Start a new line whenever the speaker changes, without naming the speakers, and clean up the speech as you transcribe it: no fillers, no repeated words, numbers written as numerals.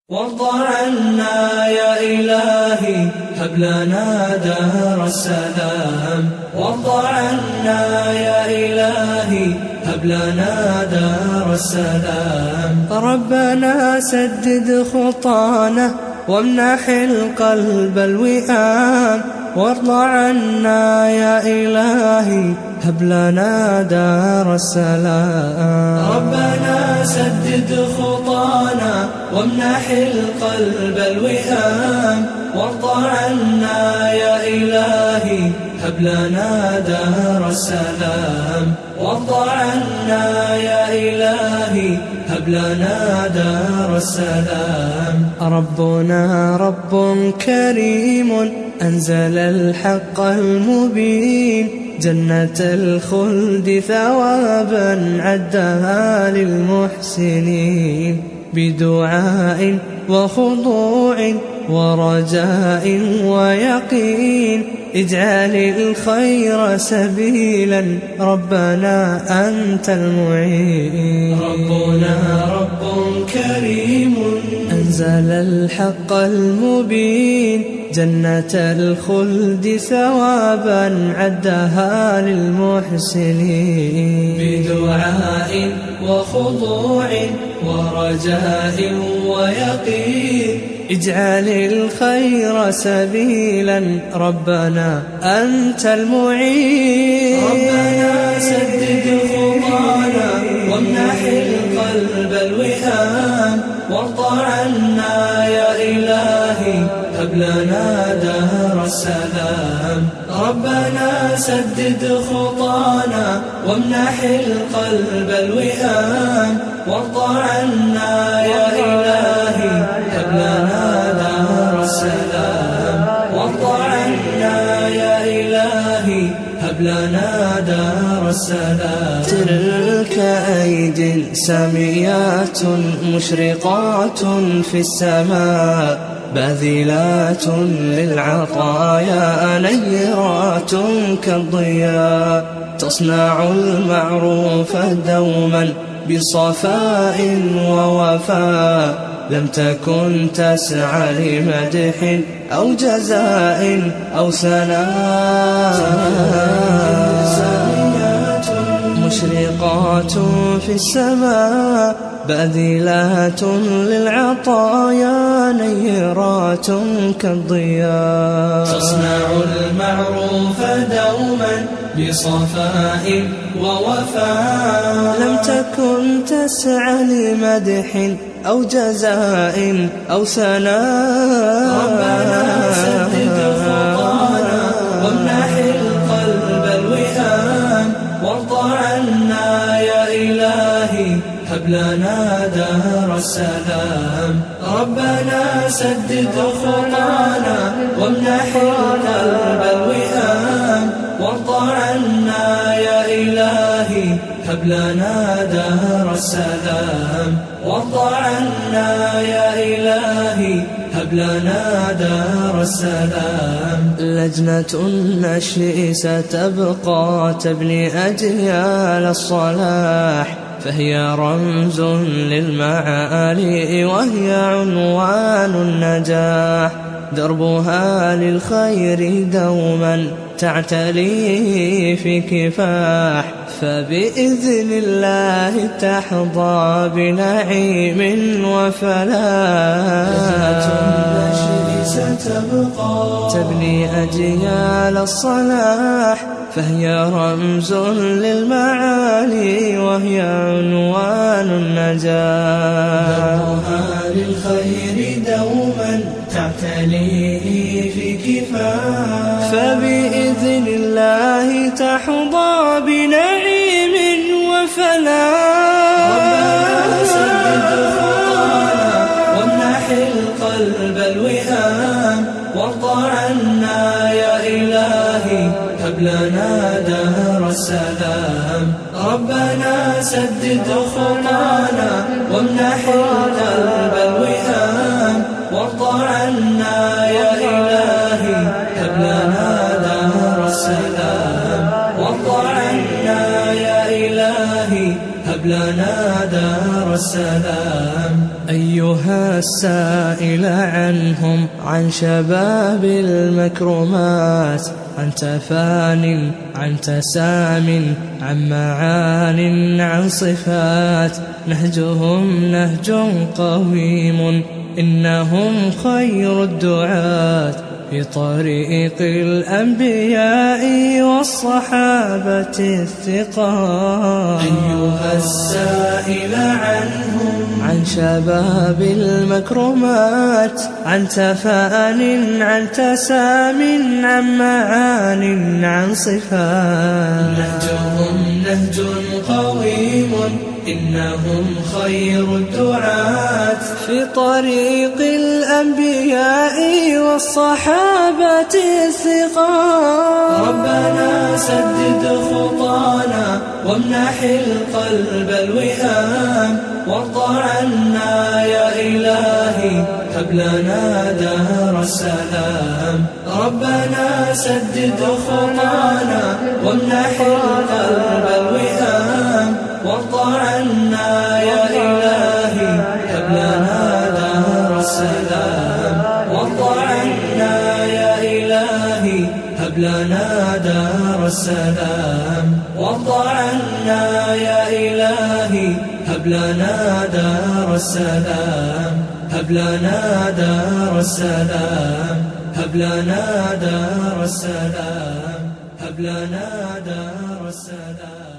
وارض عنا يا إلهي هب لنا دار السلام. وارض عنا يا إلهي هب لنا دار السلام. ربنا سدد خطانا وامنح القلب الوئام. وارض عنا يا إلهي هب لنا دار السلام. ربنا سدد خطانا وامنح القلب الوئام. وارض عنا يا إلهي هب لنا دار السلام. وارض عنا يا إلهي هب لنا دار السلام. ربنا رب كريم أنزل الحق المبين، جنة الخلد ثوابا عدها للمحسنين، بدعاء وخضوع ورجاء ويقين. اجعل الخير سبيلا ربنا أنت المعين. ربنا رب كريم أنزل الحق المبين، جنة الخلد ثوابا عدها للمحسنين، بدعاء وخضوع ورجاء ويقين. اجعل الخير سبيلا ربنا أنت المعين. ربنا سدد خطانا وامنح القلب الوئام. وارض عنا يا إلهي هب لنا دار السلام. ربنا سدد خطانا وامنح القلب الوئام. وارض عنا يا إلهي هب لنا دار السلام. وارض عنا يا إلهي هب لنا دار السلام. تلك أيد ساميات مشرقات في السماء، باذلات للعطايا نيرات كالضياء. تصنع المعروف دوما بصفاء ووفاء، لم تكن تسعى لمدح أو جزاء أو ثناء. مشرقات في السماء، باذلات للعطايا نيرات كالضياء. تصنع المعروف دوما بصفاء ووفاء، لم تكن تسعى لمدح أو جزاء أو ثناء. ربنا سدد خطانا وامنح القلب الوئام. وارض عنا يا إلهي هب لنا دار السلام. ربنا سدد خطانا وامنح القلب الوئام. وارض عنا يا إلهي هب لنا دار السلام. وارض عنا يا إلهي هب لنا دار السلام. لجنة النشء ستبقى تبني أجيال الصلاح، فهي رمز للمعالي وهي عنوان النجاح. دربها للخير دوما تعتلي في كفاح، فبإذن الله تحظى بنعيم وفلاح. ستبقى تبني أجيال الصلاح، فهي رمز للمعالي وهي عنوان النجاح. دربها للخير دوما تعتلي في كفاح، فبإذن الله تحظى بنعيم وفلاح. ربنا سدد خطانا وامنح القلب الوئام. وارض عنا يا إلهي هب لنا دار السلام. ربنا سدد خطانا وامنح القلب الوئام. وارض عنا يا إلهي هب لنا دار السلام. وارض عنا يا إلهي هب لنا دار السلام. أيها السائل عنهم، عن شباب المكرمات، عن تفان، عن تسام، عن معان، عن صفات، نهجهم نهج قويم، إنهم خير الدعاة في طريق الأنبياء والصحابة الثقات. أيها السائل عنهم، عن شباب المكرمات، عن تفان، عن تسام، عن معان، عن صفات، نهجهم نهج قويم، إنهم خير الدعاة في طريق الأنبياء والصحابة الثقات. ربنا سدد خطانا وامنح القلب الوئام، وارض عنا يا إلهي، هب لنا دار السلام. ربنا سدد خطانا وامنح القلب الوئام، وارض عنا يا إلهي، هب لنا دار السلام. وارض عنا يا إلهي، هب لنا دار السلام. وارض عنا يا إلهي، هب لنا دار السلام. هب لنا دار السلام. هب لنا دار السلام. هب لنا دار السلام.